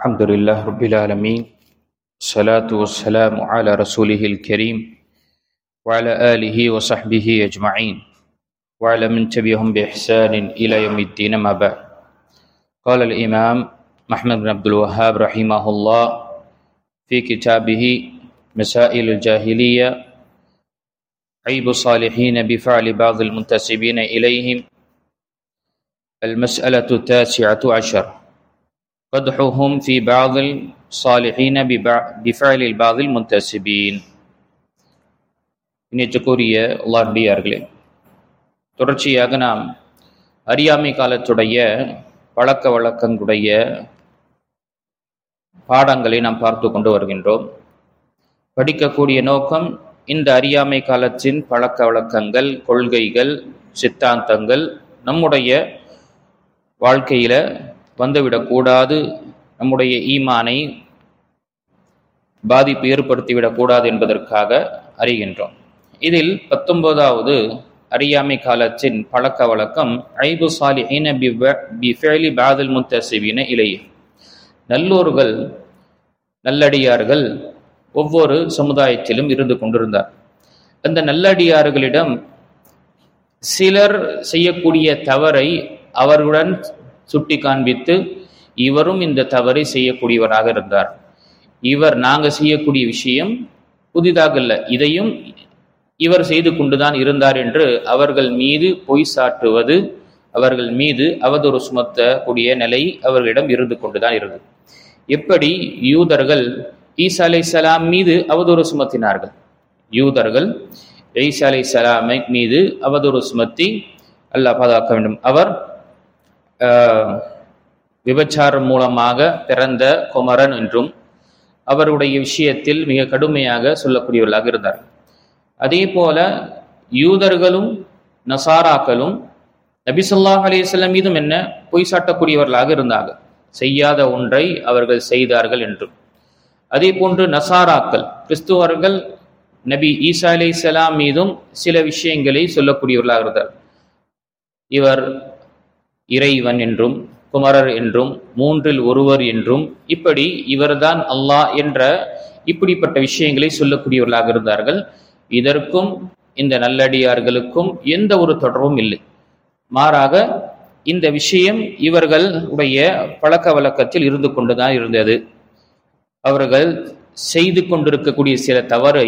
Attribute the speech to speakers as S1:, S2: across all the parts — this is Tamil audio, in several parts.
S1: الحمد لله رب العالمين الصلاة والسلام على رسوله الكريم وعلى آله وصحبه أجمعين وعلى من تبعهم بإحسان إلى يوم الدين ما بعد. قال الإمام محمد بن عبد الوهاب رحمه الله في كتابه مسائل الجاهلية عيب الصالحين بفعل بعض المنتسبين إليهم المسألة 19 قدحهم في بعض الصالحين بفعل بعض المنتسبين. இணையத்துக்குரிய அல்லாஹ்வியார்களே, தொடர்ச்சியாக நாம் அறியாமை காலத்துடைய பழக்க வழக்கங்களுடைய பாடங்களை நாம் பார்த்து கொண்டு வருகின்றோம். படிக்கக்கூடிய நோக்கம் இந்த அறியாமை காலத்தின் பழக்க வழக்கங்கள், கொள்கைகள், சித்தாந்தங்கள் நம்முடைய வாழ்க்கையில வந்துவிடக்கூடாது, நம்முடைய ஈமானை பாதிப்பு ஏற்படுத்திவிடக்கூடாது என்பதற்காக அறிகின்றோம். இதில் 19வது அறியாமை காலத்தின் பழக்க வழக்கம் ஐபு சாலிஹீன பிஃபிஅலி பாதில் முன்தஸிபீன இலைஹி. நல்லோர்கள், நல்லடியார்கள் ஒவ்வொரு சமுதாயத்திலும் இருந்து கொண்டிருந்தார். அந்த நல்லடியார்களிடம் சிலர் செய்யக்கூடிய தவறை அவர்களுடன் சுட்டி காண்பித்து, இவரும் இந்த தவறை செய்யக்கூடியவராக இருந்தார், இவர் நாங்கள் செய்யக்கூடிய விஷயம் புதிதாக இல்லை, இதையும் இவர் செய்து கொண்டுதான் இருந்தார் என்று அவர்கள் மீது பொய் சாட்டுவது, அவர்கள் மீது அவதூறு சுமத்தக்கூடிய நிலை அவர்களிடம் இருந்து கொண்டுதான் இருந்தது. எப்படி யூதர்கள் ஈசா அலைஹிஸ்ஸலாம் மீது அவதூறு சுமத்தினார்கள். யூதர்கள் ஈசா அலைஹிஸ்ஸலாமை மீது அவதூறு சுமத்தி, அல்லாஹ் பாதுகாக்க வேண்டும், அவர் விபச்சாரம் மூலமாக பிறந்த குமரன் என்றும் அவருடைய விஷயத்தில் மிக கடுமையாக சொல்லக்கூடியவர்களாக இருந்தார். அதே போல யூதர்களும் நசாராக்களும் நபி ஸல்லல்லாஹு அலைஹி வஸல்லம் மீதும் என்ன பொய் சாட்டக்கூடியவர்களாக இருந்தார்கள், செய்யாத ஒன்றை அவர்கள் செய்தார்கள் என்றும். அதே போன்று நசாராக்கள், கிறிஸ்துவர்கள் நபி ஈசா அலைஹிஸ்ஸலாம் மீதும் சில விஷயங்களை சொல்லக்கூடியவர்களாக இருந்தார். இவர் இறைவன் என்றும், குமரர் என்றும், மூன்றில் ஒருவர் என்றும், இப்படி இவர்தான் அல்லாஹ் என்ற இப்படிப்பட்ட விஷயங்களை சொல்லக்கூடியவர்களாக இருந்தார்கள். இதற்கும் இந்த நல்லடியார்களுக்கும் எந்த ஒரு தொடர்பும் இல்லை. மாறாக இந்த விஷயம் இவர்களுடைய பழக்க வழக்கத்தில் இருந்து கொண்டுதான் இருந்தது. அவர்கள் செய்து கொண்டிருக்கக்கூடிய சில தவறை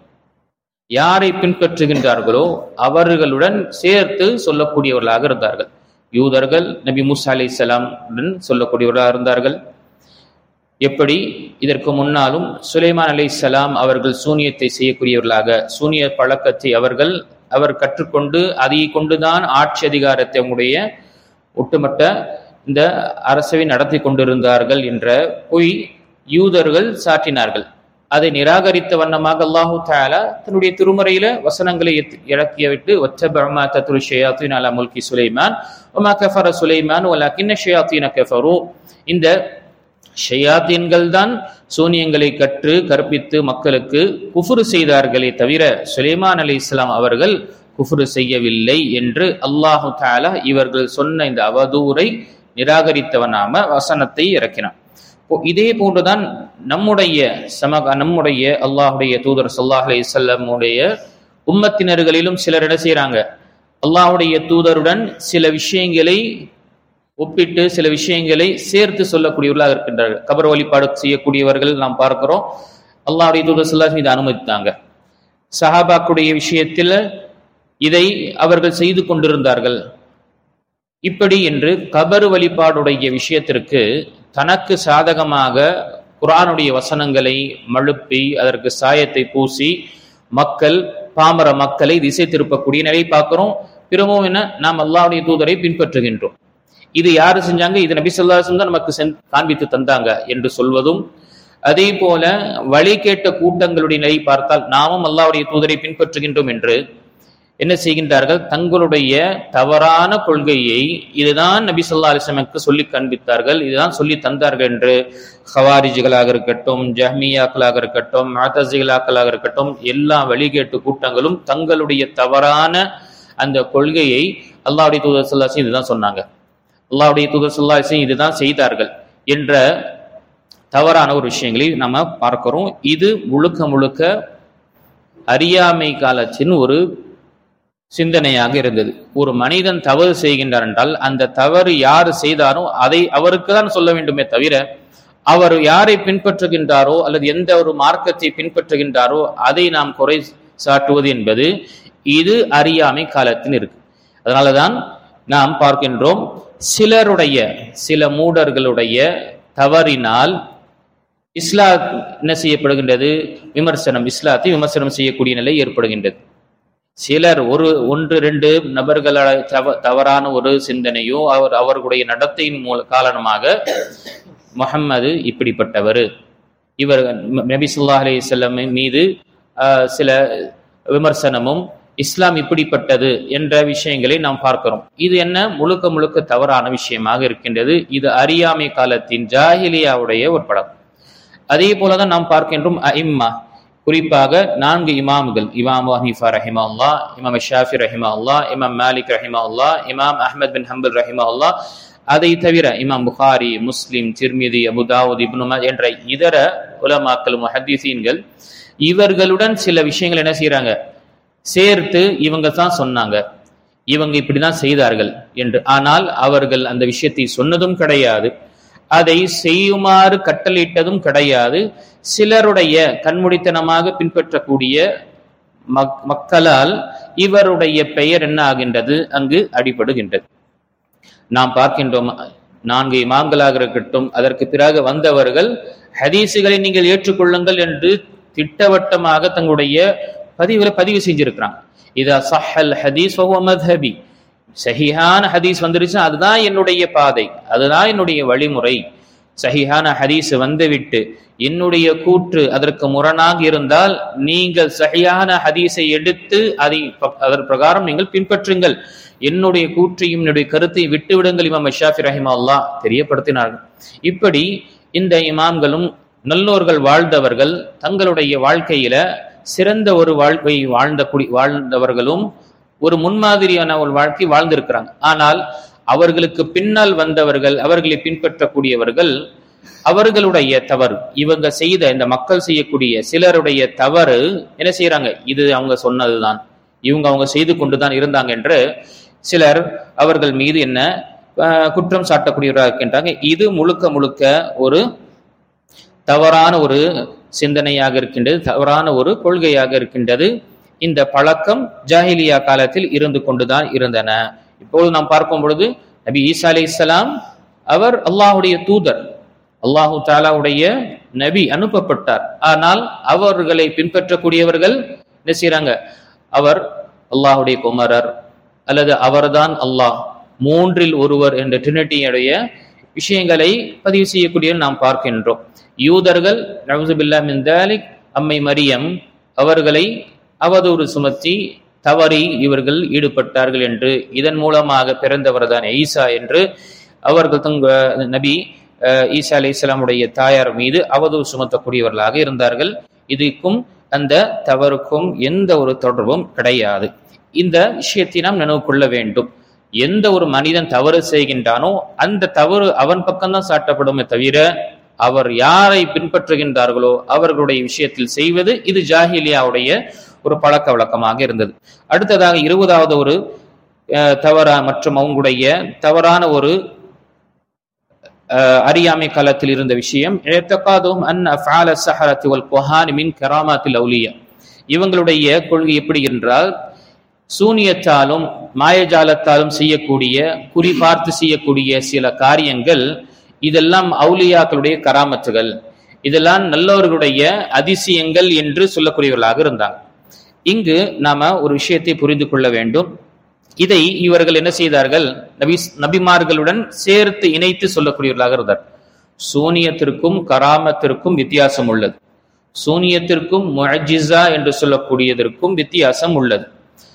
S1: யாரை பின்பற்றுகின்றார்களோ அவர்களுடன் சேர்த்து சொல்லக்கூடியவர்களாக இருந்தார்கள். யூதர்கள் நபி மூசா அலைஹிஸ்ஸலாம் உடன் சொல்லக்கூடியவர்களாக இருந்தார்கள். எப்படி இதற்கு முன்னாலும் சுலைமான் அலைஹிஸ்ஸலாம் அவர்கள் சூனியத்தை செய்யக்கூடியவர்களாக, சூனிய பழக்கத்தை அவர் கற்றுக்கொண்டு அதை கொண்டுதான் ஆட்சி அதிகாரத்தை அவங்களுடைய ஒட்டுமொத்த இந்த அரசவை நடத்தி கொண்டிருந்தார்கள் என்ற பொய் யூதர்கள் சாட்டினார்கள். அதை நிராகரித்த வண்ணமாக அல்லாஹு தஆலா தன்னுடைய திருமறையில வசனங்களை இறக்கிய விட்டு வத்தபஅ தத்ரு ஷயாத்தீன் அலா முல்கி சுலைமான் வமா கஃபர சுலைமான் வலக்கின்ன ஷயாத்தீன கஃபரு. இந்த ஷயாத்தீன்கள் தான் சூனியங்களை கற்பித்து மக்களுக்கு குஃப்ரு செய்தார்களே தவிர சுலைமான் அலைஹிஸ்ஸலாம் அவர்கள் குஃப்ரு செய்யவில்லை என்று அல்லாஹு தஆலா இவர்கள் சொன்ன இந்த அவதூறை நிராகரித்தவனாம வசனத்தை இறக்கினான். இதே போன்றுதான் நம்முடைய அல்லாஹுடைய தூதர் ஸல்லல்லாஹு அலைஹி வஸல்லமுடைய உம்மத்தினர்களிலும் சிலர் என்ன செய்யறாங்க, அல்லாஹுடைய தூதருடன் சில விஷயங்களை ஒப்பிட்டு சில விஷயங்களை சேர்த்து சொல்லக்கூடியவர்களாக இருக்கின்றார்கள். கபர் வழிபாடு செய்யக்கூடியவர்கள் நாம் பார்க்கிறோம். அல்லாஹுடைய தூதர் ஸல்லல்லாஹு அலைஹி வஸல்லம் இதை அனுமதித்தாங்க. சஹாபாக்குடைய விஷயத்தில் இதை அவர்கள் செய்து கொண்டிருந்தார்கள். இப்படி என்று கபர் வழிபாடுடைய விஷயத்திற்கு தனக்கு சாதகமாக குர்ஆனுடைய வசனங்களை மழுப்பி அதற்கு சாயத்தை பூசி பாமர மக்களை திசை திருப்பக்கூடிய நிலை பார்க்கிறோம். பிறமும் என்ன, நாம் அல்லாஹ்வுடைய தூதரை பின்பற்றுகின்றோம். இது யாரு செஞ்சாங்க, இது நபி ஸல்லல்லாஹு அலைஹி வஸல்லம் தான் நமக்கு காண்பித்து தந்தாங்க என்று சொல்வதும், அதே போல வழி கேட்ட கூட்டங்களுடைய நிலை பார்த்தால் நாமும் அல்லாஹ்வுடைய தூதரை பின்பற்றுகின்றோம் என்று என்ன செய்கின்றார்கள், தங்களுடைய தவறான கொள்கையை இதுதான் நபி ஸல்லல்லாஹு அலைஹி வஸல்லம் சொல்லி காண்பித்தார்கள், இதுதான் சொல்லி தந்தார்கள் என்று ஹவாரிஜிகளாக இருக்கட்டும், ஜஹ்மியாக்களாக இருக்கட்டும், முஅத்தஸிலாக்களாக இருக்கட்டும், எல்லா வழிகேட்டு கூட்டங்களும் தங்களுடைய தவறான அந்த கொள்கையை அல்லாஹ்வுடைய தூதர் ஸல்லல்லாஹு அலைஹி வஸல்லம் இதுதான் சொன்னாங்க, அல்லாஹ்வுடைய தூதர் ஸல்லல்லாஹு அலைஹி வஸல்லம் இதுதான் செய்தார்கள் என்ற தவறான ஒரு விஷயங்களை நம்ம பார்க்கிறோம். இது முழுக்க முழுக்க அறியாமை காலத்தின் ஒரு சிந்தனையாக இருந்தது. ஒரு மனிதன் தவறு செய்கின்றார் என்றால் அந்த தவறு யார் செய்தாரோ அதை அவருக்கு தான் சொல்ல வேண்டுமே தவிர, அவர் யாரை பின்பற்றுகின்றாரோ அல்லது எந்த ஒரு மார்க்கத்தை பின்பற்றுகின்றாரோ அதை நாம் குறை சாட்டுவது என்பது இது அறியாமை காலத்தில் இருக்கு. அதனாலதான் நாம் பார்க்கின்றோம், சில மூடர்களுடைய தவறினால் இஸ்லாம் என்ன செய்யப்படுகின்றது, இஸ்லாத்தை விமர்சனம் செய்யக்கூடிய நிலை ஏற்படுகின்றது. சிலர் ஒன்று ரெண்டு நபர்களால் தவறான ஒரு சிந்தனையோ அவர்களுடைய நடத்தையின் காரணமாக முஹம்மது இப்படிப்பட்டவர், இவர் நபி ஸல்லல்லாஹு அலைஹி வஸல்லம் மீது சில விமர்சனமும் இஸ்லாம் இப்படிப்பட்டது என்ற விஷயங்களை நாம் பார்க்கிறோம். இது என்ன முழுக்க முழுக்க தவறான விஷயமாக இருக்கின்றது. இது அறியாமை காலத்தின் ஜாஹிலியாவுடைய ஒரு படம். அதே போலதான் நாம் பார்க்கின்றோம் அஇம்மா, குறிப்பாக 4 இமாம்கள், இமாம் ஹனீஃபா ரஹிமஹுல்லாஹ், இமாம் ஷாஃபி ரஹிமஹுல்லாஹ், இமாம் மாலிக் ரஹிமஹுல்லாஹ், இமாம் அஹ்மத் பின் ஹம்பல் ரஹிமஹுல்லாஹ், அதை தவிர இமாம் புகாரி, முஸ்லிம், திர்மிதி, அபு தாவூத், இப்னு மாஜா என்ற இதர உலமாக்கள் முஹத்திஸீன்கள் இவர்களுடன் சில விஷயங்கள் என்ன செய்யறாங்க, சேர்த்து இவங்க தான் சொன்னாங்க, இவங்க இப்படிதான் செய்தார்கள் என்று. ஆனால் அவர்கள் அந்த விஷயத்தை சொன்னதும் கிடையாது, அதை செய்யுமாறு கட்டளையிட்டதும் கிடையாது. சிலருடைய கண்மூடித்தனமாக பின்பற்றக்கூடிய மக்களால் இவருடைய பெயர் என்ன ஆகின்றது, அங்கு அடிபடுகின்றது. நாம் பார்க்கின்றோம் 4 இமாம்களாக இருக்கட்டும், அதற்கு பிறகு வந்தவர்கள் ஹதீஸுகளை நீங்கள் ஏற்றுக்கொள்ளுங்கள் என்று திட்டவட்டமாக தங்களுடைய பதிவு செஞ்சிருக்கிறாங்க. இதா ஸஹல் ஹதீஸ் ஃபஹுவ மத்ஹபி, சஹீஹான ஹதீஸ் வந்துருச்சு அதுதான் என்னுடைய பாதை, அதுதான் என்னுடைய வழிமுறை. சஹீஹான ஹதீஸ் வந்துவிட்டு என்னுடைய கூற்று அதற்கு முரணாக இருந்தால் நீங்கள் சஹீஹான ஹதீஸை எடுத்து அதன் பிரகாரம் நீங்கள் பின்பற்றுங்கள், என்னுடைய கூற்றையும் என்னுடைய கருத்தை விட்டுவிடுங்கள் இமாம் ஷாஃபி ரஹிமஹுல்லாஹ் தெரியப்படுத்தினார்கள். இப்படி இந்த இமாம்களும் நல்லோர்கள் வாழ்ந்தவர்கள் தங்களுடைய வாழ்க்கையில சிறந்த ஒரு வாழ்க்கையை வாழ்ந்தவர்களும் ஒரு முன்மாதிரியான ஒரு வாழ்க்கை வாழ்ந்திருக்கிறாங்க. ஆனால் அவர்களுக்கு பின்னால் வந்தவர்கள், அவர்களை பின்பற்றக்கூடியவர்கள், அவர்களுடைய தவறு, இவங்க செய்த இந்த மக்கள் செய்யக்கூடிய சிலருடைய தவறு என்ன செய்யறாங்க, இது அவங்க சொன்னதுதான், அவங்க செய்து கொண்டுதான் இருந்தாங்க என்று சிலர் அவர்கள் மீது என்ன குற்றம் சாட்டக்கூடியவராக இருக்கின்றாங்க. இது முழுக்க முழுக்க ஒரு தவறான ஒரு சிந்தனையாக இருக்கின்றது, தவறான ஒரு கொள்கையாக இருக்கின்றது. இந்த பழக்கம் ஜாஹிலியா காலத்தில் இருந்து கொண்டுதான் இருந்தன. இப்போது நாம் பார்க்கும் பொழுது நபி ஈசா அலைஹிஸ்ஸலாம் அவர் அல்லாஹுடைய தூதர், அல்லாஹு தஆலாவுடைய நபி, அனுப்பப்பட்டார். ஆனால் அவர்களை பின்பற்றக்கூடியவர்கள் என்ன செய்றாங்க, அவர் அல்லாஹுடைய குமாரர் அல்லது அவர்தான் அல்லாஹ், 3இல் ஒருவர் என்ற ட்ரினிட்டியுடைய விஷயங்களை பதிவு செய்யக்கூடிய நாம் பார்க்கின்றோம். யூதர்கள் நஊது பில்லாஹ் மின் தாலிக், அம்மை மரியம் அவர்களை அவதூறு சுமத்தி தவறி இவர்கள் ஈடுபட்டார்கள் என்று, இதன் மூலமாக பிறந்தவர் தான் ஈசா என்று அவர்கள் நபி ஈசா அலைஹிஸ்ஸலாமுடைய தாயார் மீது அவதூறு சுமத்தக்கூடியவர்களாக இருந்தார்கள். இதுக்கும் அந்த தவறுக்கும் எந்த ஒரு தொடர்பும் கிடையாது. இந்த விஷயத்தை நாம் நினைவு கொள்ள வேண்டும். எந்த ஒரு மனிதன் தவறு செய்கின்றானோ அந்த தவறு அவன் பக்கம்தான் சாட்டப்படுமே தவிர அவர் யாரை பின்பற்றுகின்றார்களோ அவர்களுடைய விஷயத்தில் செய்வது இது ஜாஹிலியாவுடைய ஒரு பழக்க வழக்கமாக இருந்தது. அடுத்ததாக 20வது ஒரு மற்றும் அவங்களுடைய தவறான ஒரு அறியாமை காலத்தில் இருந்த விஷயம், இவங்களுடைய கொள்கை எப்படி என்றால், சூனியத்தாலும் மாயஜாலத்தாலும் செய்யக்கூடிய, குறிபார்த்து செய்யக்கூடிய சில காரியங்கள் இதெல்லாம் அவுலியாக்களுடைய கராமத்துகள், இதெல்லாம் நல்லவர்களுடைய அதிசயங்கள் என்று சொல்லக்கூடியவர்களாக இருந்தாங்க. இங்கு நாம ஒரு விஷயத்தை புரிந்து கொள்ள வேண்டும். இதை இவர்கள் என்ன செய்தார்கள், நபிமார்களுடன் சேர்த்து இணைத்து சொல்லக்கூடியவர்களாக இருந்தார். சூனியத்திற்கும் கராமத்திற்கும் வித்தியாசம் உள்ளது. சூனியத்திற்கும் முஅஜிஸா என்று சொல்லக்கூடியதற்கும் வித்தியாசம் உள்ளது.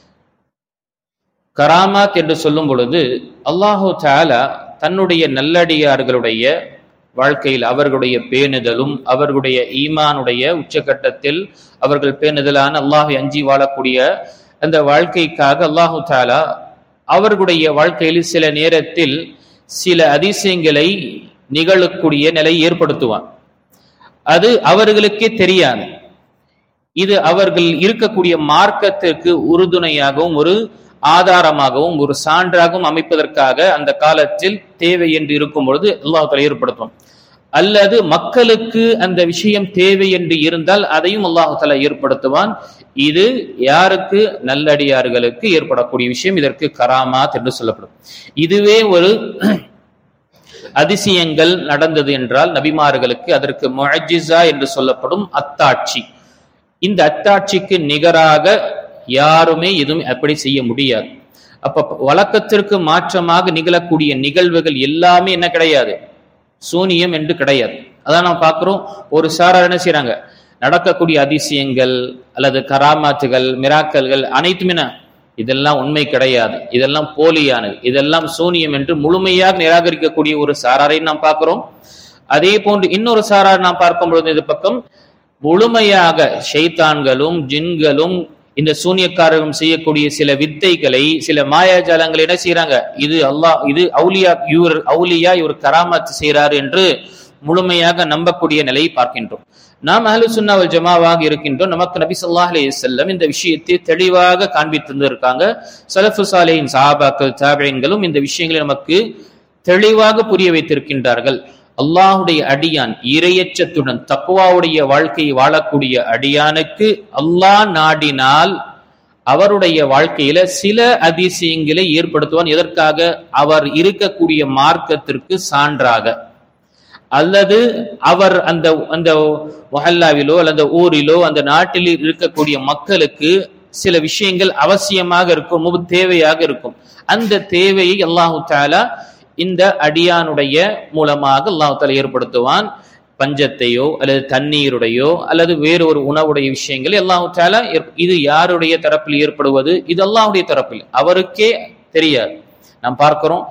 S1: கராமாத் என்று சொல்லும் பொழுது அல்லாஹு தஆலா தன்னுடைய நல்லடியார்களுடைய வாழ்க்கையில் அவர்களுடைய பேணுதலும் அவர்களுடைய ஈமானுடைய உச்சகட்டத்தில் அவர்கள் பேணுதலான அல்லாஹை அஞ்சி வாழக்கூடிய அந்த வாழ்க்கைக்காக அல்லாஹு தஆலா அவர்களுடைய வாழ்க்கையில் சில நேரத்தில் சில அதிசயங்களை நிகழக்கூடிய நிலை ஏற்படுத்துவான். அது அவர்களுக்கே தெரியாது. இது அவர்கள் இருக்கக்கூடிய மார்க்கத்திற்கு உறுதுணையாகவும் ஒரு ஆதாரமாகவும் ஒரு சான்றாகவும் அமைப்பதற்காக அந்த காலத்தில் தேவை என்று இருக்கும் பொழுது அல்லாஹ் தஆலா ஏற்படுத்தும். அல்லது மக்களுக்கு அந்த விஷயம் தேவை என்று இருந்தால் அதையும் அல்லாஹ் தஆலா ஏற்படுத்துவான். இது யாருக்கு? நல்லடியார்களுக்கு ஏற்படக்கூடிய விஷயம். இதற்கு கராமாத் என்று சொல்லப்படும். இதுவே ஒரு அதிசயங்கள் நடந்தது என்றால் நபிமார்களுக்கு அதற்கு முஅஜிஸா என்று சொல்லப்படும் அத்தாட்சி. இந்த அத்தாட்சிக்கு நிகராக யாருமே எதுவும் அப்படி செய்ய முடியாது. அப்ப வழக்கத்திற்கு மாற்றமாக நிகழக்கூடிய நிகழ்வுகள் எல்லாமே என்ன கிடையாது? சூனியம் என்று கிடையாது. அதான் நாம் பார்க்கிறோம். ஒரு சாரார் என்ன செய்யறாங்க? நடக்கக்கூடிய அதிசயங்கள் அல்லது கராமாத்துகள், மிராக்கல்கள் அனைத்துமே இதெல்லாம் உண்மை கிடையாது, இதெல்லாம் போலியானது, இதெல்லாம் சூனியம் என்று முழுமையாக நிராகரிக்கக்கூடிய ஒரு சாராரை நாம் பார்க்கிறோம். அதே போன்று இன்னொரு சாரார் நாம் பார்க்கும் பொழுது இது பக்கம் முழுமையாக ஷைத்தான்களும் ஜின்களும் இந்த சூனியக்காரர்களும் செய்யக்கூடிய சில வித்தைகளை, சில மாயாஜாலங்களை என்ன செய்யறாங்க? இது அல்லாஹ், இது அவுலியா இவர் கராமத் செய்யறாரு என்று முழுமையாக நம்பக்கூடிய நிலையை பார்க்கின்றோம். நாம் அஹ்லு சுன்னா வல் ஜமாவாக இருக்கின்றோம். நமக்கு நபி ஸல்லல்லாஹு அலைஹி வஸல்லம் இந்த விஷயத்தை தெளிவாக காண்பித்து இருக்காங்க. ஸலஃபு ஸாலிஹீன் சஹாபாக்கள் தாபிஈன்களும் இந்த விஷயங்களை நமக்கு தெளிவாக புரிய வைத்திருக்கின்றார்கள். அல்லாஹுடைய அடியான் இறையச்சத்துடன் தக்வாவுடைய வாழ்க்கையை வாழக்கூடிய அடியானுக்கு அல்லாஹ் நாடினால் அவருடைய வாழ்க்கையில சில அதிசயங்களை ஏற்படுத்துவான். எதற்காக? அவர் இருக்கக்கூடிய மார்க்கத்திற்கு சான்றாக, அல்லது அவர் அந்த அந்த மஹல்லாவிலோ அல்லது ஊரிலோ அந்த நாட்டில் இருக்கக்கூடிய மக்களுக்கு சில விஷயங்கள் அவசியமாக இருக்கும், தேவையாக இருக்கும். அந்த தேவையை அல்லாஹு தஆலா இந்த அடியானுடைய மூலமாக அல்லாஹ் தஆலா ஏற்படுத்துவான். பஞ்சத்தையோ அல்லது தண்ணீருடையோ அல்லது வேறு ஒரு உணவுடைய விஷயங்களை அல்லாஹ் தஆலா இது யாருடைய தரப்பில் ஏற்படுவது? இது அல்லாஹ்வுடைய தரப்பில், அவருக்கே தெரியாது. நாம் பார்க்கிறோம்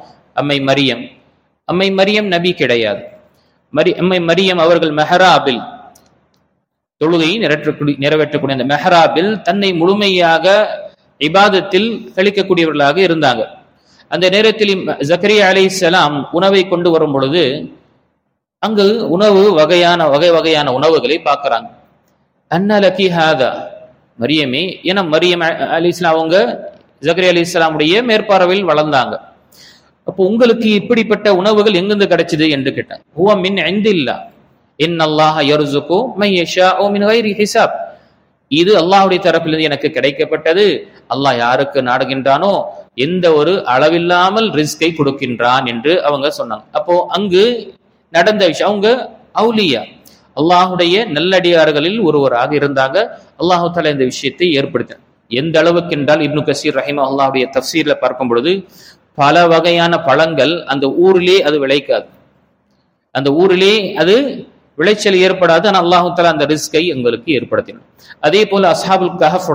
S1: அம்மை மரியம் நபி கிடையாது. அம்மை மரியம் அவர்கள் மெஹராபில் தொழுகையை நிறைவேற்றக்கூடிய அந்த மெஹராபில் தன்னை முழுமையாக இபாதத்தில் கழிக்கக்கூடியவர்களாக இருந்தாங்க. அந்த நேரத்தில் ஜக்கரியா அலைஹிஸ்ஸலாம் உணவை கொண்டு வரும் பொழுது அங்கு வகை வகையான உணவுகளை பார்க்கிறாங்க. அன்னலகி ஹாதா, மரியமே, ஏன்னா மரியம் அலைஹிஸ்ஸலாம் அவங்க ஜக்கரியா அலைஹிஸ்ஸலாமுடைய மேற்பார்வையில் வளர்ந்தாங்க. அப்போ உங்களுக்கு இப்படிப்பட்ட உணவுகள் எங்கிருந்து கிடைச்சது என்று கேட்டாங்க. ஹுவ மின் இந்தில்லாஹ் இன்னல்லாஹ யர்ஸுகு மன் யஷாஉ மின் கைரி ஹிசாப். இது அல்லாஹ்வுடைய தரப்பிலிருந்து எனக்கு கிடைக்கப்பட்டது. அல்லாஹ் யாருக்கு நாடுகின்றானோ எந்த ஒரு அளவில்லாமல் ரிஸ்கை கொடுக்கின்றான் என்று அவங்க சொன்னாங்க. அப்போ அங்கு நடந்த விஷயம், அவங்க அவுலியா அல்லாஹுடைய நல்லடியார்களில் ஒருவராக இருந்தாங்க. அல்லாஹு தஆலா இந்த விஷயத்தை ஏற்படுத்தினார். எந்த அளவுக்கு என்றால் இப்னு கஸீர் ரஹிமஹுல்லாஹுடைய தஃப்சீர்ல பார்க்கும் பொழுது பல வகையான பழங்கள் அந்த ஊரிலே அது விளைக்காது, அந்த ஊரிலே அது விளைச்சல் ஏற்படாது. ஆனால் அல்லாஹு தஆலா அந்த ரிஸ்கை எங்களுக்கு ஏற்படுத்தினார். அதே போல அஸ்ஹாபுல்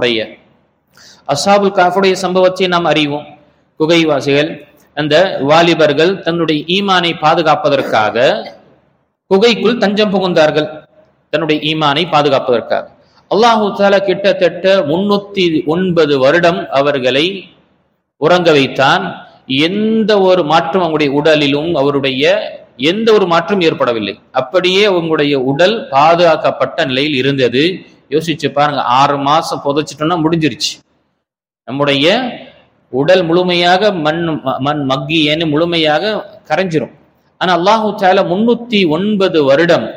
S1: கஹஃபுடைய சம்பவத்தை நாம் அறிவோம். குகைவாசிகள், அந்த வாலிபர்கள் தன்னுடைய ஈமானை பாதுகாப்பதற்காக குகைக்குள் தஞ்சம் புகுந்தார்கள். தன்னுடைய ஈமானை பாதுகாப்பதற்காக அல்லாஹு தஆலா கிட்டத்தட்ட 309 வருடம் அவர்களை உறங்க வைத்தான். எந்த ஒரு மாற்றம் அவங்களுடைய உடலிலும் அவருடைய எந்த ஒரு மாற்றம் ஏற்படவில்லை. அப்படியே அவங்களுடைய உடல் பாதுகாக்கப்பட்ட நிலையில் இருந்தது. யோசிச்சு பாருங்க, 6 மாசம் புதைச்சிட்டோம்னா முடிஞ்சிருச்சு. நம்முடைய உடல் முழுமையாக மண் மக்கி ஏன்னு முழுமையாக கரைஞ்சிரும். ஆனா அல்லாஹு தஆலா 309 வருடம்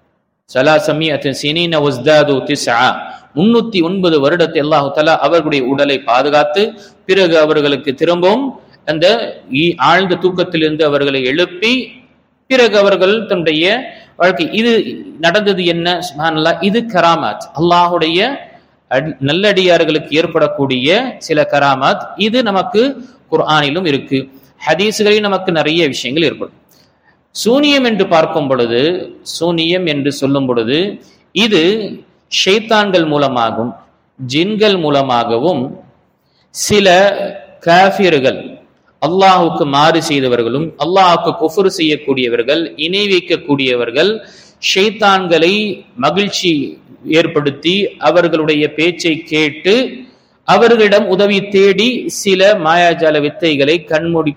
S1: 309 வருடத்தை அல்லாஹு தஆலா அவர்களுடைய உடலை பாதுகாத்து பிறகு அவர்களுக்கு திரும்பவும் அந்த ஆழ்ந்த தூக்கத்திலிருந்து அவர்களை எழுப்பி பிறகு அவர்கள் தன்னுடைய வாழ்க்கை இது நடந்தது. என்ன சுப்ஹானல்லாஹ், இது கராமாத், அல்லாஹுடைய நல்லடியார்களுக்கு ஏற்படக்கூடிய சில கராமாத். இது நமக்கு குர்ஆனிலும் இருக்கு, ஹதீஸ்களில் நமக்கு நிறைய விஷயங்கள் ஏற்படும். சூனியம் என்று பார்க்கும் பொழுது, சூனியம் என்று சொல்லும் பொழுது இது ஷைத்தான்கள் மூலமாகவும் ஜின்கள் மூலமாகவும் சில காஃபிர்கள், அல்லாஹுக்கு மாறு செய்தவர்களும் அல்லாஹுக்கு குஃப்ர் செய்யக்கூடியவர்கள், இணை வைக்கக்கூடியவர்கள், ஷைத்தான்களை மகிழ்ச்சி ஏற்படுத்தி அவர்களுடைய பேச்சை கேட்டு அவர்களிடம் உதவி தேடி சில மாயாஜால வித்தைகளை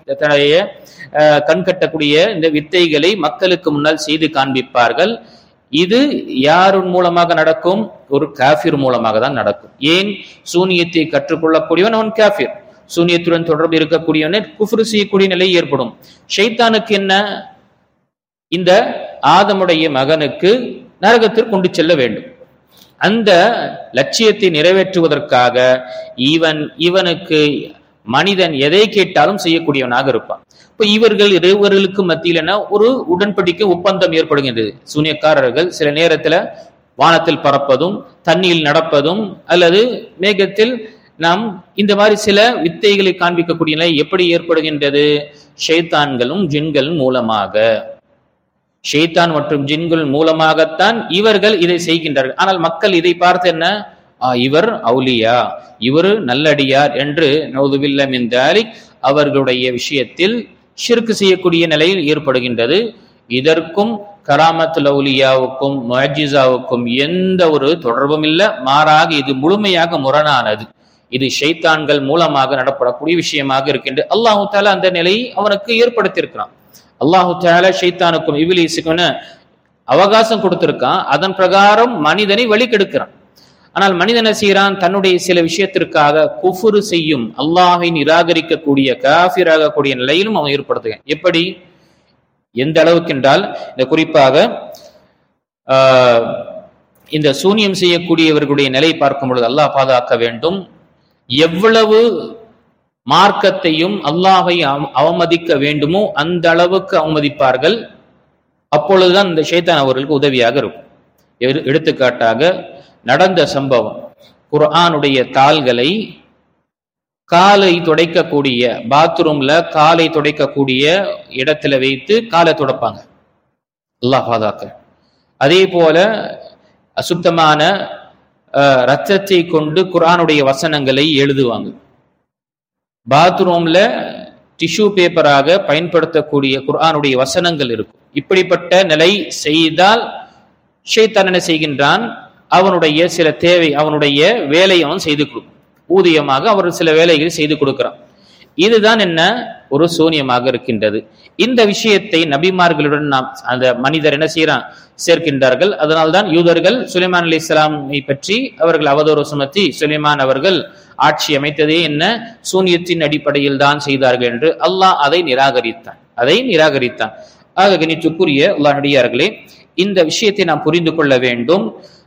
S1: கண்கட்டக்கூடிய இந்த வித்தைகளை மக்களுக்கு முன்னால் செய்து காண்பிப்பார்கள். இது யாரின் மூலமாக நடக்கும்? ஒரு காஃபிர் மூலமாக தான் நடக்கும். ஏன்? சூனியத்தை கற்றுக்கொள்ளக்கூடியவன் அவன் காஃபிர், சூனியத்துடன் தொடர்பு இருக்கக்கூடியவனே குஃப்ரு செய்யக்கூடிய நிலை ஏற்படும். ஷைத்தானுக்கு என்ன? இந்த ஆதமுடைய மகனுக்கு நரகத்திற்கு கொண்டு செல்ல வேண்டும். அந்த லட்சியத்தை நிறைவேற்றுவதற்காக இவனுக்கு மனிதன் எதை கேட்டாலும் செய்யக்கூடியவனாக இருப்பான். இப்ப இவர்கள் இருவர்களுக்கு மத்தியில் ஒரு உடன்படிக்கை ஒப்பந்தம் ஏற்படுகின்றது. சூனியக்காரர்கள் சில நேரத்துல வானத்தில் பறப்பதும், தண்ணியில் நடப்பதும், அல்லது மேகத்தில் நாம் இந்த மாதிரி சில வித்தைகளை காண்பிக்கக்கூடிய நிலை எப்படி ஏற்படுகின்றது? ஷைத்தான்களும் ஜின்கள் மூலமாக. ஷைத்தான் மற்றும் ஜின்கள் மூலமாகத்தான் இவர்கள் இதை செய்கின்றார்கள். ஆனால் மக்கள் இதை பார்த்து என்ன, இவர் அவுலியா, இவர் நல்லடியார் என்று நவுதுபில்லா மின் தாலிக் அவர்களுடைய விஷயத்தில் ஷிர்க் செய்யக்கூடிய நிலையில் ஏற்படுகின்றது. இதற்கும் கராமத்துல் அவுலியாவுக்கும் முஅஜிஸாவுக்கும் எந்த ஒரு தொடர்பும் இல்லை. மாறாக இது முழுமையாக முரணானது. இது ஷைத்தான்கள் மூலமாக நடப்படக்கூடிய விஷயமாக இருக்கின்றது. அல்லாஹு தஆலா அந்த நிலையை அவனுக்கு ஏற்படுத்தியிருக்கிறான். அல்லாஹு தஆலா ஷைத்தானுக்கும் இப்லீஸுக்கும் அவகாசம் கொடுத்திருக்கான். அதன் பிரகாரம் மனிதனை வழிகெடுக்கிறான். ஆனால் மனிதன் செய்கிறான், தன்னுடைய சில விஷயத்திற்காக குஃப்ரு செய்யும், அல்லாஹை நிராகரிக்கக்கூடிய காஃபிராக கூடிய நிலையிலும் அவன் ஏற்படுத்துகிறான். எப்படி? எந்த அளவுக்கு என்றால், இந்த குறிப்பாக இந்த சூனியம் செய்யக்கூடியவர்களுடைய நிலை பார்க்கும் பொழுது அல்லாஹ் பாதுகாக்க வேண்டும். எவ்வளவு மார்க்கத்தையும் அல்லாஹை அவமதிக்க வேண்டுமோ அந்த அளவுக்கு அவமதிப்பார்கள். அப்பொழுதுதான் இந்த ஷைத்தான் அவர்களுக்கு உதவியாக இருக்கும். எடுத்துக்காட்டாக நடந்த சம்பவம், குர்ஆனுடைய தாள்களை காலை துடைக்கக்கூடிய பாத்ரூம்ல காலை துடைக்கக்கூடிய இடத்துல வைத்து காலை துடைப்பாங்க. அல்லாஹ் பாதுகாக்க. அதே போல அசுத்தமான ரத்தத்தை கொண்டு குர்ஆனுடைய வசனங்களை எழுதுவாங்க. பாத்ரூம்ல டிஷ்யூ பேப்பராக பயன்படுத்தக்கூடிய குர்ஆனுடைய வசனங்கள் இருக்கும். இப்படிப்பட்ட நிலை செய்தால் ஷைத்தான் என்ன செய்கின்றான்? அவனுடைய சில தேவை, அவனுடைய வேலையை அவன் செய்து கொடுக்கும். ஊதியமாக அவர் சில வேலைகளை செய்து கொடுக்கிறான். இதுதான் என்ன? ஒரு சூனியமாக இருக்கின்றது. இந்த விஷயத்தை நபிமார்களுடன் நாம் அந்த மனிதர் என்ன செய்யறான்? சேர்க்கின்றார்கள். அதனால்தான் யூதர்கள் சுலைமான் அலைஹிஸ்ஸலாமை பற்றி அவர்கள் அவதூறு சுமத்தி, சுலைமான் அவர்கள் ஆட்சி அமைத்ததே என்ன சூனியத்தின் அடிப்படையில் தான் செய்தார்கள் என்று அல்லாஹ் அதை நிராகரித்தான். ஆக கணித்துக்குரிய அல்லாஹ்வுடையார்களே, இந்த விஷயத்தை நாம் புரிந்து கொள்ள வேண்டும்.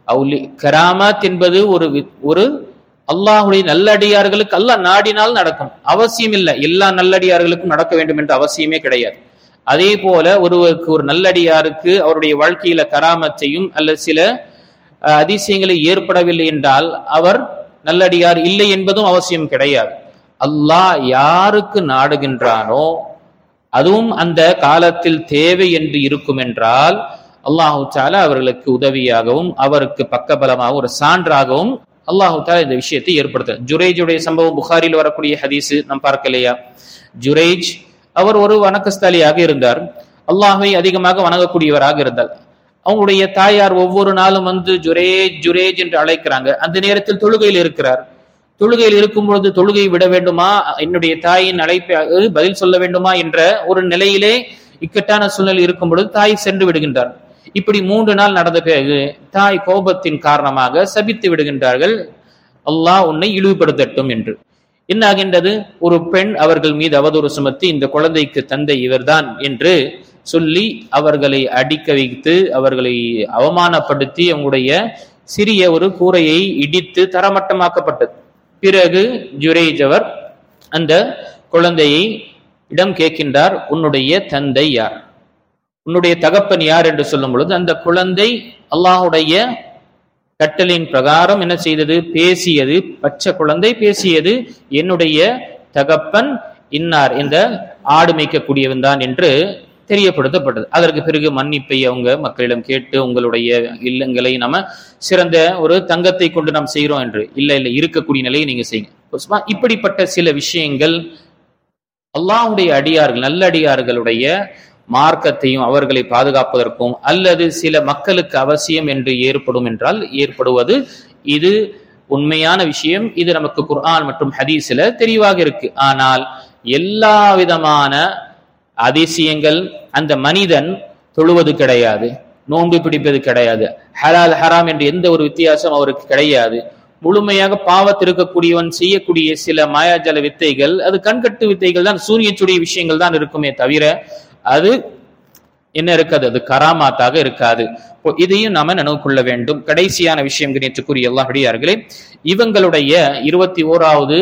S1: கராமத் என்பது ஒரு அல்லாஹுடைய நல்லடியார்களுக்கு அல்லாஹ் நாடினால் நடக்கும், அவசியம் இல்லை. எல்லா நல்லடியார்களுக்கும் நடக்க வேண்டும் என்ற அவசியமே கிடையாது. அதே போல ஒருவருக்கு, ஒரு நல்லடியாருக்கு அவருடைய வாழ்க்கையில கராமத்தையும் அல்லது சில அதிசயங்களை ஏற்படவில்லை என்றால் அவர் நல்லடியார் இல்லை என்பதும் அவசியம் கிடையாது. அல்லாஹ் யாருக்கு நாடுகின்றானோ, அதுவும் அந்த காலத்தில் தேவை என்று இருக்கும் என்றால் அல்லாஹு தஆலா அவர்களுக்கு உதவியாகவும் அவருக்கு பக்கபலமாகவும் ஒரு சான்றாகவும் அல்லாஹு தஆலா இந்த விஷயத்தை ஏற்படுத்த. ஜுரேஜுடைய சம்பவம் புகாரில் வரக்கூடிய ஹதீஸ் நாம் பார்க்கலையா? ஜுரேஜ் அவர் ஒரு வணக்கஸ்தலியாக இருந்தார். அல்லாஹை அதிகமாக வணங்கக்கூடியவராக இருந்தார். அவங்களுடைய தாயார் ஒவ்வொரு நாளும் வந்து ஜுரேஜ் ஜுரேஜ் என்று அழைக்கிறாங்க. அந்த நேரத்தில் தொழுகையில் இருக்கிறார். தொழுகையில் இருக்கும் பொழுது தொழுகை விட வேண்டுமா, என்னுடைய தாயின் அழைப்பை பதில் சொல்ல வேண்டுமா என்ற ஒரு நிலையிலே இக்கட்டான சூழ்நிலை இருக்கும் பொழுது தாய் சென்று விடுகின்றார். இப்படி 3 நாள் நடந்த பிறகு தாய் கோபத்தின் காரணமாக சபித்து விடுகின்றார்கள், அல்லாஹ் உன்னை இழிவுபடுத்தட்டும் என்று. என்ன ஆகின்றது? ஒரு பெண் அவர்கள் மீது அவதூறு சுமத்தி, இந்த குழந்தைக்கு தந்தை இவர்தான் என்று சொல்லி அவர்களை அடிக்க வைத்து அவர்களை அவமானப்படுத்தி அவங்களுடைய சிறிய ஒரு கூரையை இடித்து தரமட்டமாக்கப்பட்டது. பிறகு ஜுரேஜ் அவர் அந்த குழந்தையை இடம் கேட்கின்றார், உன்னுடைய தந்தை யார், உன்னுடைய தகப்பன் யார் என்று சொல்லும் பொழுது அந்த குழந்தை அல்லாஹுடைய கட்டளையின் பிரகாரம் என்ன செய்தது? பேசியது. பச்சை குழந்தை பேசியது, என்னுடைய தகப்பன் இன்னார், இந்த ஆடு மேய்க்கக்கூடியவன் தான் என்று தெரியப்படுத்தப்பட்டது. அதற்கு பிறகு மன்னிப்பை அவங்க மக்களிடம் கேட்டு, உங்களுடைய இல்லங்களை நம்ம சிறந்த ஒரு தங்கத்தை கொண்டு நாம் செய்கிறோம் என்று. இல்லை இருக்கக்கூடிய நிலையை நீங்க செய்யுங்க. இப்படிப்பட்ட சில விஷயங்கள் அல்லாஹுடைய அடியார்கள், நல்லடியார்களுடைய மார்க்கத்தையும் அவர்களை பாதுகாப்பதற்கும் அல்லது சில மக்களுக்கு அவசியம் என்று ஏற்படும் என்றால் ஏற்படுவது இது உண்மையான விஷயம். இது நமக்கு குர்ஆன் மற்றும் ஹதீஸ்ல தெளிவாக இருக்கு. ஆனால் எல்லா விதமான அதிசயங்கள் அந்த மனிதன் தொழுவது கிடையாது, நோன்பு பிடிப்பது கிடையாது. ஹலால் ஹராம் என்று எந்த ஒரு வித்தியாசம் அவருக்கு கிடையாது. முழுமையாக பாவத்தில் இருக்கக்கூடியவன் செய்யக்கூடிய சில மாயாஜால வித்தைகள், அது கண்கட்டு வித்தைகள் தான், சூரியச்சுடைய விஷயங்கள் தான் இருக்குமே தவிர அது என்ன இருக்காது, அது கராமாத்தாக இருக்காது. இதையும் நாம நினைவு கொள்ள வேண்டும். கடைசியான விஷயம் நேற்றுக்குரிய அல்லாஹ்விடியார்களே, இவங்களுடைய 21வது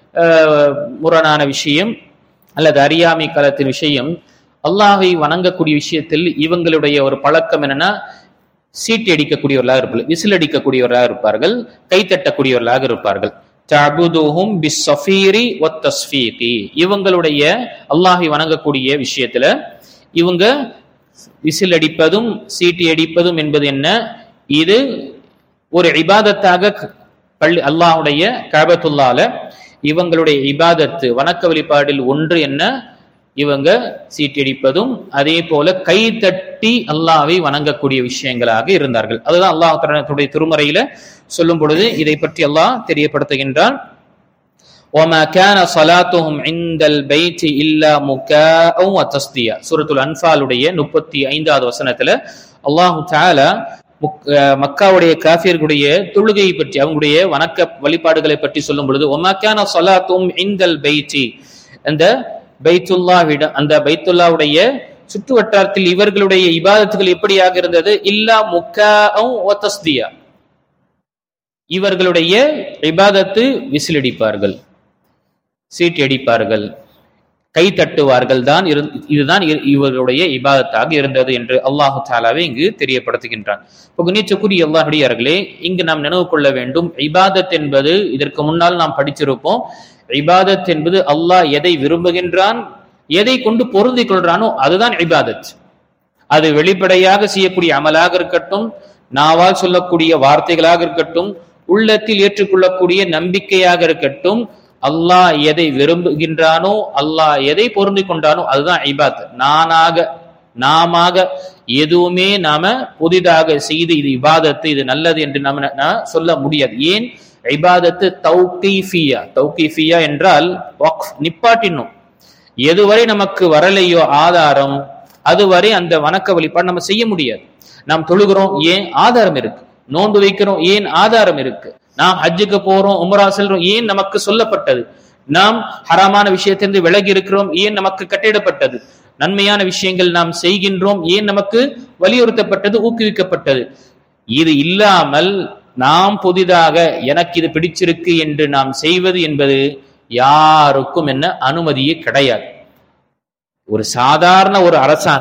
S1: முரணான விஷயம் அல்லது அறியாமை காலத்தின் விஷயம், அல்லாஹை வணங்கக்கூடிய விஷயத்தில் இவங்களுடைய ஒரு பழக்கம் என்னன்னா, சீட்டி அடிக்கக்கூடியவர்களாக இருப்பார்கள், விசில் அடிக்கக்கூடியவர்களாக இருப்பார்கள், கைத்தட்டக்கூடியவர்களாக இருப்பார்கள். தஅபுதுஹும் பிஸ்ஸஃபீரி வத்தஸ்ஃபீகி. இவங்களுடைய அல்லாஹை வணங்கக்கூடிய விஷயத்துல இவங்க விசில் அடிப்பதும் சீட்டி அடிப்பதும் என்பது என்ன, இது ஒரு இபாதத்தாக அல்லாஹுடைய கஅபத்துல்லாஹ்ல இவங்களுடைய இபாதத்து வணக்க வழிபாடில் ஒன்று என்ன, இவங்க சீட்டடிப்பதும் அதே போல கை தட்டி அல்லாஹ்வை வணங்கக்கூடிய விஷயங்களாக இருந்தார்கள். அதுதான் அல்லாஹ் தன்னுடைய திருமறையில சொல்லும் பொழுது இதை பற்றி அல்லாஹ் தெரியப்படுத்துகின்றான். وَمَا كَانَ صَلَاتُهُمْ عِندَ الْبَيْتِ إِلَّا مُكَاءً وَتَصْدِيًا. சூரத்துல் அன்ஃபாலுடைய 35வது வசனத்துல அல்லாஹ் தஆலா மக்காவுடைய காஃபிர்களுடைய தொழுகையை பற்றி, அவங்களுடைய வணக்க வழிபாடுகளை பற்றி சொல்லும் பொழுது وَمَا كَانَ صَلَاتُهُمْ عِندَ الْبَيْتِ, அந்த பைத்துல்லாஹ்விடம், அந்த பைத்துல்லாஹ்வுடைய சுற்று வட்டாரத்தில் இவர்களுடைய இபாதத்துகள் எப்படியாக இருந்தது, இல்லா முக்காஅ வ தஸ்தியா, இவர்களுடைய இபாதத்து விசிலடிப்பார்கள், சீட்டி அடிப்பார்கள், கை தட்டுவார்கள் தான், இதுதான் இவர்களுடைய இபாதத்தாக இருந்தது என்று அல்லாஹு தஆலாவே இங்கு தெரியப்படுத்துகின்றான். கண்ணியத்துக்குரிய அல்லாஹ்விடியார்களே, இங்கு நாம் நினைவு கொள்ள வேண்டும், இபாதத் என்பது இதற்கு முன்னால் நாம் படிச்சிருப்போம். இபாதத் என்பது அல்லாஹ் எதை விரும்புகின்றான், எதை கொண்டு பொருந்திக் கொள்றானோ அதுதான் இபாதத். அது வெளிப்படையாக செய்யக்கூடிய அமலாக இருக்கட்டும், நாவால் சொல்லக்கூடிய வார்த்தைகளாக இருக்கட்டும், உள்ளத்தில் ஏற்றுக்கொள்ளக்கூடிய நம்பிக்கையாக இருக்கட்டும், அல்லாஹ் எதை விரும்புகின்றானோ, அல்லாஹ் எதை பொருந்திக் கொண்டானோ அதுதான் இபாதத். நாம எதுவுமே நாம புதிதாக செய்து இது இபாதத்து, இது நல்லது என்று நாம சொல்ல முடியாது. ஏன்? இபாதத்து தௌகீஃபியா என்றால் நிப்பாட்டினும், எதுவரை நமக்கு வரலையோ ஆதாரம், அதுவரை அந்த வணக்க வழிபாடு நம்ம செய்ய முடியாது. நாம் தொழுகிறோம், ஏன்? ஆதாரம் இருக்கு. நோன்பு வைக்கிறோம், ஏன்? ஆதாரம் இருக்கு. நாம் ஹஜ்ஜுக்கு போறோம், உம்ரா செல்றோம், ஏன்? நமக்கு சொல்லப்பட்டது. நாம் ஹராமான விஷயத்திலிருந்து விலகி இருக்கிறோம், ஏன்? நமக்கு கட்டிடப்பட்டது. நன்மையான விஷயங்கள் நாம் செய்கின்றோம், ஏன்? நமக்கு வலியுறுத்தப்பட்டது, ஊக்குவிக்கப்பட்டது. இது இல்லாமல் நாம் புதிதாக எனக்கு இது பிடிச்சிருக்கு என்று நாம் செய்வது என்பது யாருக்கும் என்ன அனுமதியே கிடையாது. ஒரு சாதாரண ஒரு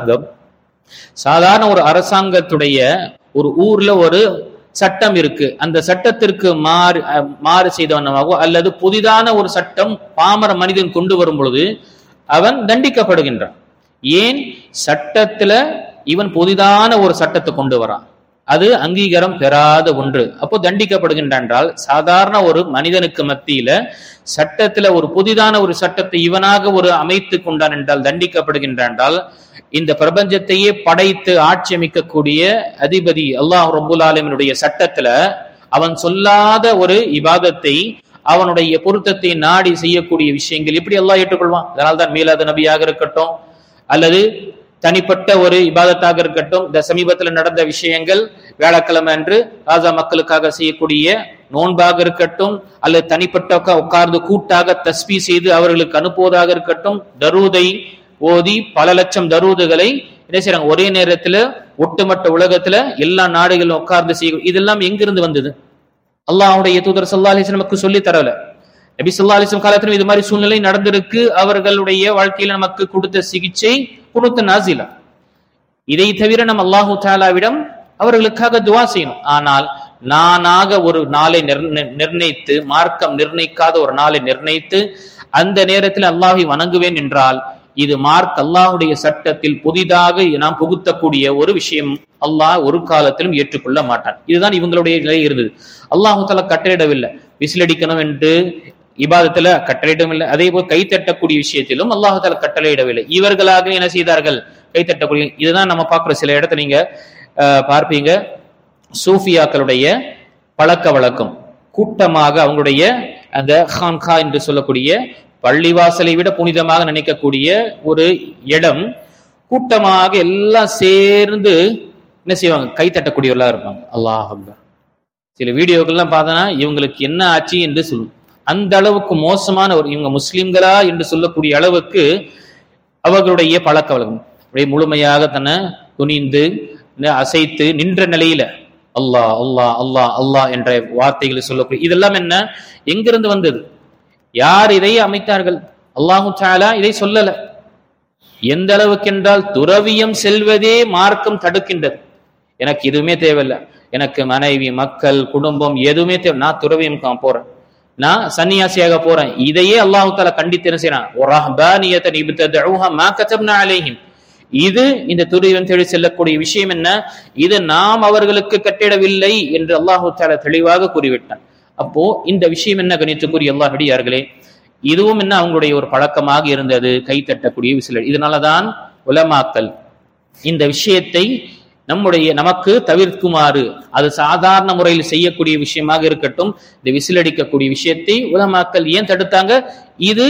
S1: அரசாங்கத்துடைய ஒரு ஊர்ல ஒரு சட்டம் இருக்கு, அந்த சட்டத்திற்கு மாறு செய்தவனமாகவோ அல்லது புதிதான ஒரு சட்டம் பாமர மனிதன் கொண்டு வரும் பொழுது அவன் தண்டிக்கப்படுகின்றான். ஏன்? சட்டத்துல இவன் புதிதான ஒரு சட்டத்தை கொண்டு வரான், அது அங்கீகாரம் பெறாத ஒன்று, அப்போ தண்டிக்கப்படுகின்றான். சாதாரண ஒரு மனிதனுக்கு மத்தியில சட்டத்துல ஒரு புதிதான ஒரு சட்டத்தை இவனாக ஒரு அமைத்து கொண்டான் என்றால் தண்டிக்கப்படுகின்றான். இந்த பிரபஞ்சத்தையே படைத்து ஆட்சி அமைக்கக்கூடிய அதிபதி அல்லாஹ் ரப்புல் ஆலமீனுடைய சட்டத்துல அவன் சொல்லாத ஒரு இபாதத்தை, அவனுடைய பொருத்தத்தை நாடி செய்யக்கூடிய விஷயங்கள் எப்படி அல்லாஹ் ஏற்றுக்கொள்வான்? அதனால்தான் மீலாது நபியாக இருக்கட்டும் அல்லது தனிப்பட்ட ஒரு இபாதத்தாக இருக்கட்டும், இந்த சமீபத்தில் நடந்த விஷயங்கள், வியாழக்கிழமை அன்று ராஜா மக்களுக்காக செய்யக்கூடிய நோன்பாக இருக்கட்டும், அல்லது தனிப்பட்ட உட்கார்ந்து கூட்டாக தஸ்பீ செய்து அவர்களுக்கு அனுப்புவதாக இருக்கட்டும், தரூதை ஓதி பல லட்சம் தரூதுகளை என்ன செய்யறாங்க, ஒரே நேரத்துல ஒட்டுமொத்த உலகத்துல எல்லா நாடுகளும் உட்கார்ந்து செய்ய, இதெல்லாம் எங்கிருந்து வந்தது? அல்லாஹ்வுடைய தூதர் ஸல்லல்லாஹு அலைஹி வஸல்லம் நமக்கு சொல்லி தரல. நபி ஸல்லல்லாஹு அலைஹி வஸல்லம் காலத்திலும் இது மாதிரி சூழ்நிலை நடந்திருக்கு. அவர்களுடைய வாழ்க்கையில நமக்கு கொடுத்த சிகிச்சை குனுத் நாசிலா. இதை தவிர நம்ம அல்லாஹு தஆலாவிடம் அவர்களுக்காக துஆ செய்யணும். ஆனால் நானாக ஒரு நாளை நிர்ணயித்து, மார்க்கம் நிர்ணயிக்காத ஒரு நாளை நிர்ணயித்து அந்த நேரத்தில் அல்லாஹை வணங்குவேன் என்றால் இது அல்லாஹுடைய சட்டத்தில் புதிதாக நாம் புகுத்தக்கூடிய ஒரு விஷயம். அல்லாஹ் ஒரு காலத்திலும் ஏற்றுக்கொள்ள மாட்டான். இதுதான் இவங்களுடைய நிலை இருந்தது. அல்லாஹு தஆலா கட்டளையிடவில்லை, விசிலடிக்கணும் என்று இபாதத்துல கட்டளையிடவில்லை. அதே போல் கைத்தட்டக்கூடிய விஷயத்திலும் அல்லாஹு தஆலா கட்டளையிடவில்லை. இவர்களாக என்ன செய்தார்கள்? கைத்தட்டக்கூடிய. இதுதான் நம்ம பார்க்கிற சில இடத்துல நீங்க பார்ப்பீங்க, சூஃபியாக்களுடைய பழக்க வழக்கம், கூட்டமாக அவங்களுடைய அந்த ஹான்கா என்று சொல்லக்கூடிய பள்ளிவாசலை விட புனிதமாக நினைக்கக்கூடிய ஒரு இடம், கூட்டமாக எல்லாம் சேர்ந்து என்ன செய்வாங்க, கை தட்டக்கூடியவர்களா இருப்பாங்க. அல்லாஹ் அக்பர். சில வீடியோக்கள்லாம் பார்த்தோன்னா இவங்களுக்கு என்ன ஆச்சு என்று சொல்லும். அந்த அளவுக்கு மோசமான இவங்க முஸ்லிம்களா என்று சொல்லக்கூடிய அளவுக்கு அவர்களுடைய பழக்க வழக்கம் அப்படியே முழுமையாக தன்னை துணிந்து அசைத்து நின்ற நிலையில அல்லாஹ் அல்லாஹ் அல்லாஹ் அல்லாஹ் என்ற வார்த்தைகளை சொல்லக்கூடிய இதெல்லாம் என்ன, எங்கிருந்து வந்தது, யார் இதை அமைத்தார்கள்? அல்லாஹு தஆலா இதை சொல்லல. எந்த அளவுக்கு என்றால் துறவியம் செல்வதே மார்க்கம் தடுக்கின்றது. எனக்கு எதுவுமே தேவையில்லை, எனக்கு மனைவி மக்கள் குடும்பம் எதுவுமே தேவை, நான் துறவியம் போறேன், நான் சன்னியாசியாக போறேன், இதையே அல்லாஹு தஆலா கண்டித்து என்ன செய்யறான், வர்ஹபானியத்தன் இப்ததஊஹா மா கதப்னா அலைஹிம். இது இந்த துறவியம் தேடி செல்லக்கூடிய விஷயம் என்ன, இது நாம் அவர்களுக்கு கட்டிடவில்லை என்று அல்லாஹு தஆலா தெளிவாக கூறிவிட்டான். அப்போ இந்த விஷயம் என்ன கணித்துக்குரிய அல்லாஹ் அடியார்களே, இதுவும் என்ன அவங்களுடைய ஒரு பழக்கமாக இருந்தது, கை தட்டக்கூடிய விசில். இதனாலதான் உலமாக்கள் இந்த விஷயத்தை நமக்கு தவிர்க்குமாறு, அது சாதாரண முறையில் செய்யக்கூடிய விஷயமாக இருக்கட்டும், இந்த விசிலடிக்கக்கூடிய விஷயத்தை உலமாக்கள் ஏன் தடுத்தாங்க? இது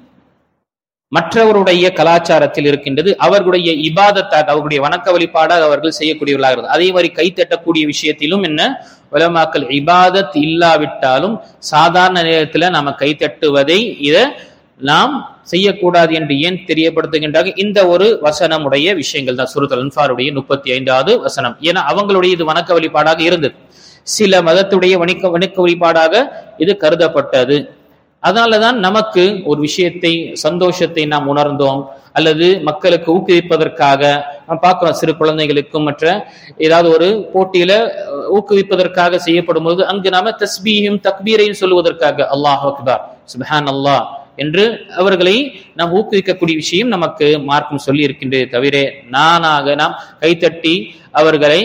S1: மற்றவருடைய கலாச்சாரத்தில் இருக்கின்றது, அவர்களுடைய இபாதத்தாக அவர்களுடைய வணக்க வழிபாடாக அவர்கள் செய்யக்கூடியவர்களாக இருந்தது. அதே மாதிரி கை தட்டக்கூடிய விஷயத்திலும் என்ன, உலமாக்கள் இபாதத் இல்லாவிட்டாலும் சாதாரண நேரத்தில் நாம கை தட்டுவதை இதை நாம் செய்யக்கூடாது என்று ஏன் தெரியப்படுத்துகின்றாங்க? இந்த ஒரு வசனமுடைய விஷயங்கள் தான். சூரத்துல் அன்ஃபாலுடைய 35வது வசனம். ஏன்னா அவங்களுடைய இது வணக்க வழிபாடாக இருந்தது, சில மதத்துடைய வணக்க வழிபாடாக இது கருதப்பட்டது. அதனாலதான் நமக்கு ஒரு விஷயத்தை சந்தோஷத்தை நாம் உணர்ந்தோம் அல்லது மக்களுக்கு ஊக்குவிப்பதற்காக பார்க்கிறோம், சிறு குழந்தைகளுக்கும் மற்ற ஏதாவது ஒரு போட்டியில ஊக்குவிப்பதற்காக செய்யப்படும் போது அங்கு நாம தஸ்பீஹும் தக்பீரையும் சொல்லுவதற்காக அல்லாஹ் அக்பர் சுப்ஹான் அல்லாஹ் என்று அவர்களை நாம் ஊக்குவிக்கக்கூடிய விஷயம் நமக்கு மார்க்கம் சொல்லி இருக்கின்றதே தவிர நாம் கைத்தட்டி அவர்களை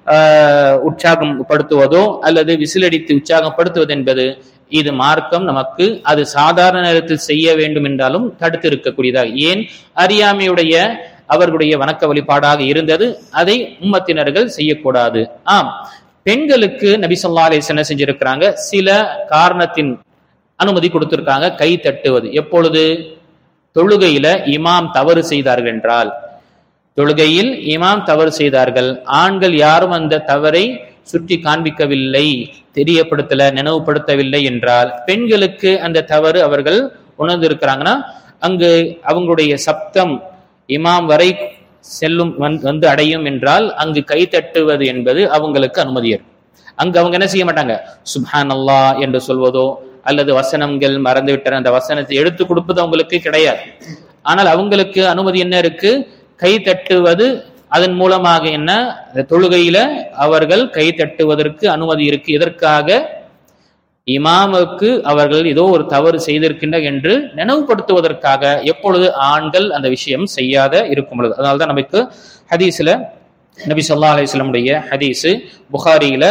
S1: உற்சாகம் படுத்துவதோ அல்லது விசிலடித்து உற்சாகப்படுத்துவது என்பது இது மார்க்கம் நமக்கு அது சாதாரண நேரத்தில் செய்ய வேண்டும் என்றாலும் தடுத்து இருக்கக்கூடியதாக, ஏன் அறியாமையுடைய அவர்களுடைய வணக்க வழிபாடாக இருந்தது, அதை உம்மத்தினர்கள் செய்யக்கூடாது. பெண்களுக்கு நபி ஸல்லல்லாஹு அலைஹி வஸல்லம் செஞ்சிருக்கிறாங்க, சில காரணத்தின் அனுமதி கொடுத்திருக்காங்க கை தட்டுவது. எப்பொழுது? தொழுகையில இமாம் தவறு செய்தார்கள் என்றால், தொழுகையில் இமாம் தவறு செய்தார்கள், ஆண்கள் யாரும் அந்த தவறை சுற்றி காண்பிக்கவில்லை, தெரியப்படுத்தல, நினைவுபடுத்தவில்லை என்றால் பெண்களுக்கு அந்த தவறு அவர்கள் உணர்ந்து இருக்கிறாங்கன்னா அங்கு அவங்களுடைய சப்தம் இமாம் வரை செல்லும் வந்து அடையும் என்றால் அங்கு கை தட்டுவது என்பது அவங்களுக்கு அனுமதியர். அங்கு அவங்க என்ன செய்ய மாட்டாங்க, சுப்ஹான் அல்லாஹ் என்று சொல்வதோ அல்லது வசனங்கள் மறந்துவிட்டார் அந்த வசனத்தை எடுத்து கொடுப்பது அவங்களுக்கு கிடையாது. ஆனால் அவங்களுக்கு அனுமதி என்ன இருக்கு, கை தட்டுவது. அதன் மூலமாக என்ன, தொழுகையில அவர்கள் கை தட்டுவதற்கு அனுமதி இருக்கு. எதற்காக? இமாமுக்கு அவர்கள் ஏதோ ஒரு தவறு செய்திருக்கின்ற என்று நினைவுபடுத்துவதற்காக, எப்பொழுது ஆண்கள் அந்த விஷயம் செய்யாத இருக்கும் பொழுது. அதனால்தான் நமக்கு ஹதீஸ்ல நபி ஸல்லல்லாஹு அலைஹி வஸல்லம் உடைய ஹதீஸ் புகாரியில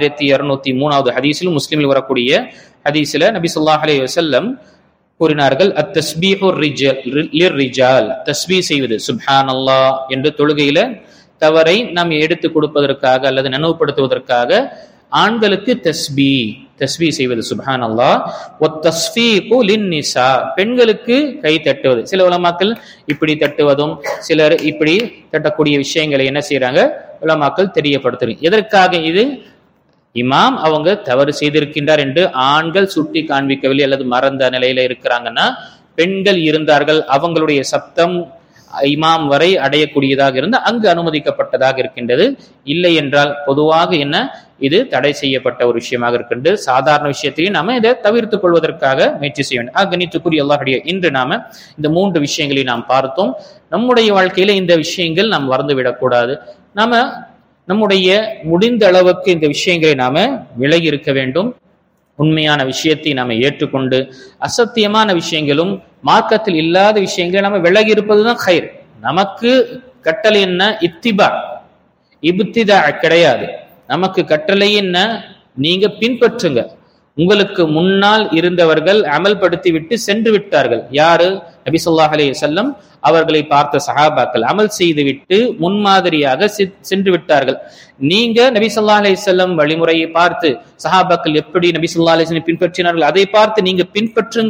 S1: 1203வது ஹதீஸிலும் முஸ்லிமில் வரக்கூடிய ஹதீஸ்ல நபி ஸல்லல்லாஹு அலைஹி வஸல்லம் கூறினார்கள், அத்தஸ்பீஹு லிர்ரிஜால், தஸ்பீஹ் செய்வது சுப்ஹானல்லாஹ் என்று தொழுகையில தவறை நாம் எடுத்து கொடுப்பதற்காக அல்லது நினைவுபடுத்துவதற்காக ஆண்களுக்கு தஸ்பீஹ் செய்வது சுப்ஹானல்லாஹ். வத்தஸ்ஃபீகு லின்னிஸா, பெண்களுக்கு கை தட்டுவது. சில உலமாக்கள் இப்படி தட்டுவதும் சிலர் இப்படி தட்டக்கூடிய விஷயங்களை என்ன செய்யறாங்க, உலமாக்கள் தெரியப்படுத்துறாங்க. எதற்காக? இது இமாம் அவங்க தவறு செய்திருக்கின்றார் என்று ஆண்கள் சுட்டி காண்பிக்கவில்லை அல்லது மறந்த நிலையில இருக்கிறாங்கன்னா, பெண்கள் இருந்தார்கள், அவங்களுடைய சப்தம் இமாம் வரை அடையக்கூடியதாக இருந்து அங்கு அனுமதிக்கப்பட்டதாக இருக்கின்றது. இல்லை என்றால் பொதுவாக என்ன, இது தடை செய்யப்பட்ட ஒரு விஷயமாக இருக்கின்றது. சாதாரண விஷயத்தையும் நாம இதை தவிர்த்துக் கொள்வதற்காக முயற்சி செய்ய வேண்டும். கணித்துக்குரிய அல்லாஹ்வுடைய இன்று நாம இந்த 3 விஷயங்களை நாம் பார்த்தோம். நம்முடைய வாழ்க்கையில இந்த விஷயங்கள் நாம் மறந்துவிடக்கூடாது. நாம நம்முடைய முடிந்த அளவுக்கு இந்த விஷயங்களை நாம விலகி இருக்க வேண்டும். உண்மையான விஷயத்தை நாம ஏற்றுக்கொண்டு அசத்தியமான விஷயங்களும் மார்க்கத்தில் இல்லாத விஷயங்களை நாம விலகி இருப்பதுதான் ஹைர். நமக்கு கட்டளை என்ன, இத்திபா, இப்திதா கிடையாது. நமக்கு கட்டளை என்ன, நீங்க பின்பற்றுங்க. உங்களுக்கு முன்னால் இருந்தவர்கள் அமல்படுத்தி விட்டு சென்று விட்டார்கள். யாரு? நபி ஸல்லல்லாஹு அலைஹி வஸல்லம் அவர்களை பார்த்த சஹாபாக்கள் அமல் செய்து விட்டு முன்மாதிரியாக சென்று விட்டார்கள். நீங்க நபி ஸல்லல்லாஹு அலைஹி வஸல்லம் வழிமுறையை பார்த்து சஹாபாக்கள் எப்படி நபி ஸல்லல்லாஹு அலைஹி வஸல்லம் பின்பற்றினார்கள் அதை பார்த்து நீங்க பின்பற்றுங்கள்.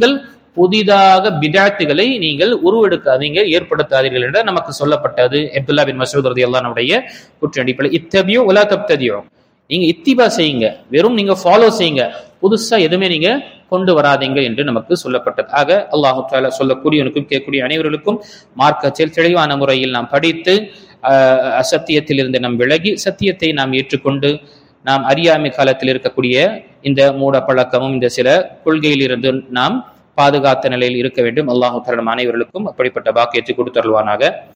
S1: புதிதாக பிதாத்துகளை நீங்கள் உருவெடுக்காதீங்க, ஏற்படுத்தாதீர்கள் என்று நமக்கு சொல்லப்பட்டது. அப்துல்லா பின் மஸ்ஊத் ரலியல்லாஹு அன்ஹுடைய குற்றடிப்படை இத்தபியோ வலா தப்ததியோ, நீங்க இத்திபா செய்யுங்க, வெறும் நீங்க ஃபாலோ செய்யுங்க, புதுசா எதுவுமே நீங்க கொண்டு வராதீங்க என்று நமக்கு சொல்லப்பட்டது. ஆக அல்லாஹு தஆலா சொல்லக்கூடியவனுக்கும் கேட்கக்கூடிய அனைவர்களுக்கும் மார்க்கத்தில் தெளிவான முறையில் நாம் படித்து அசத்தியத்தில் இருந்து நாம் விலகி சத்தியத்தை நாம் ஏற்றுக்கொண்டு நாம் அறியாமை காலத்தில் இருக்கக்கூடிய இந்த மூட பழக்கமும் இந்த சில கொள்கையில் இருந்து நாம் பாதுகாத்த நிலையில் இருக்க வேண்டும். அல்லாஹு தஆலா அனைவர்களுக்கும் அப்படிப்பட்ட பாக்கியத்தை கொடுத்தருள்வானாக.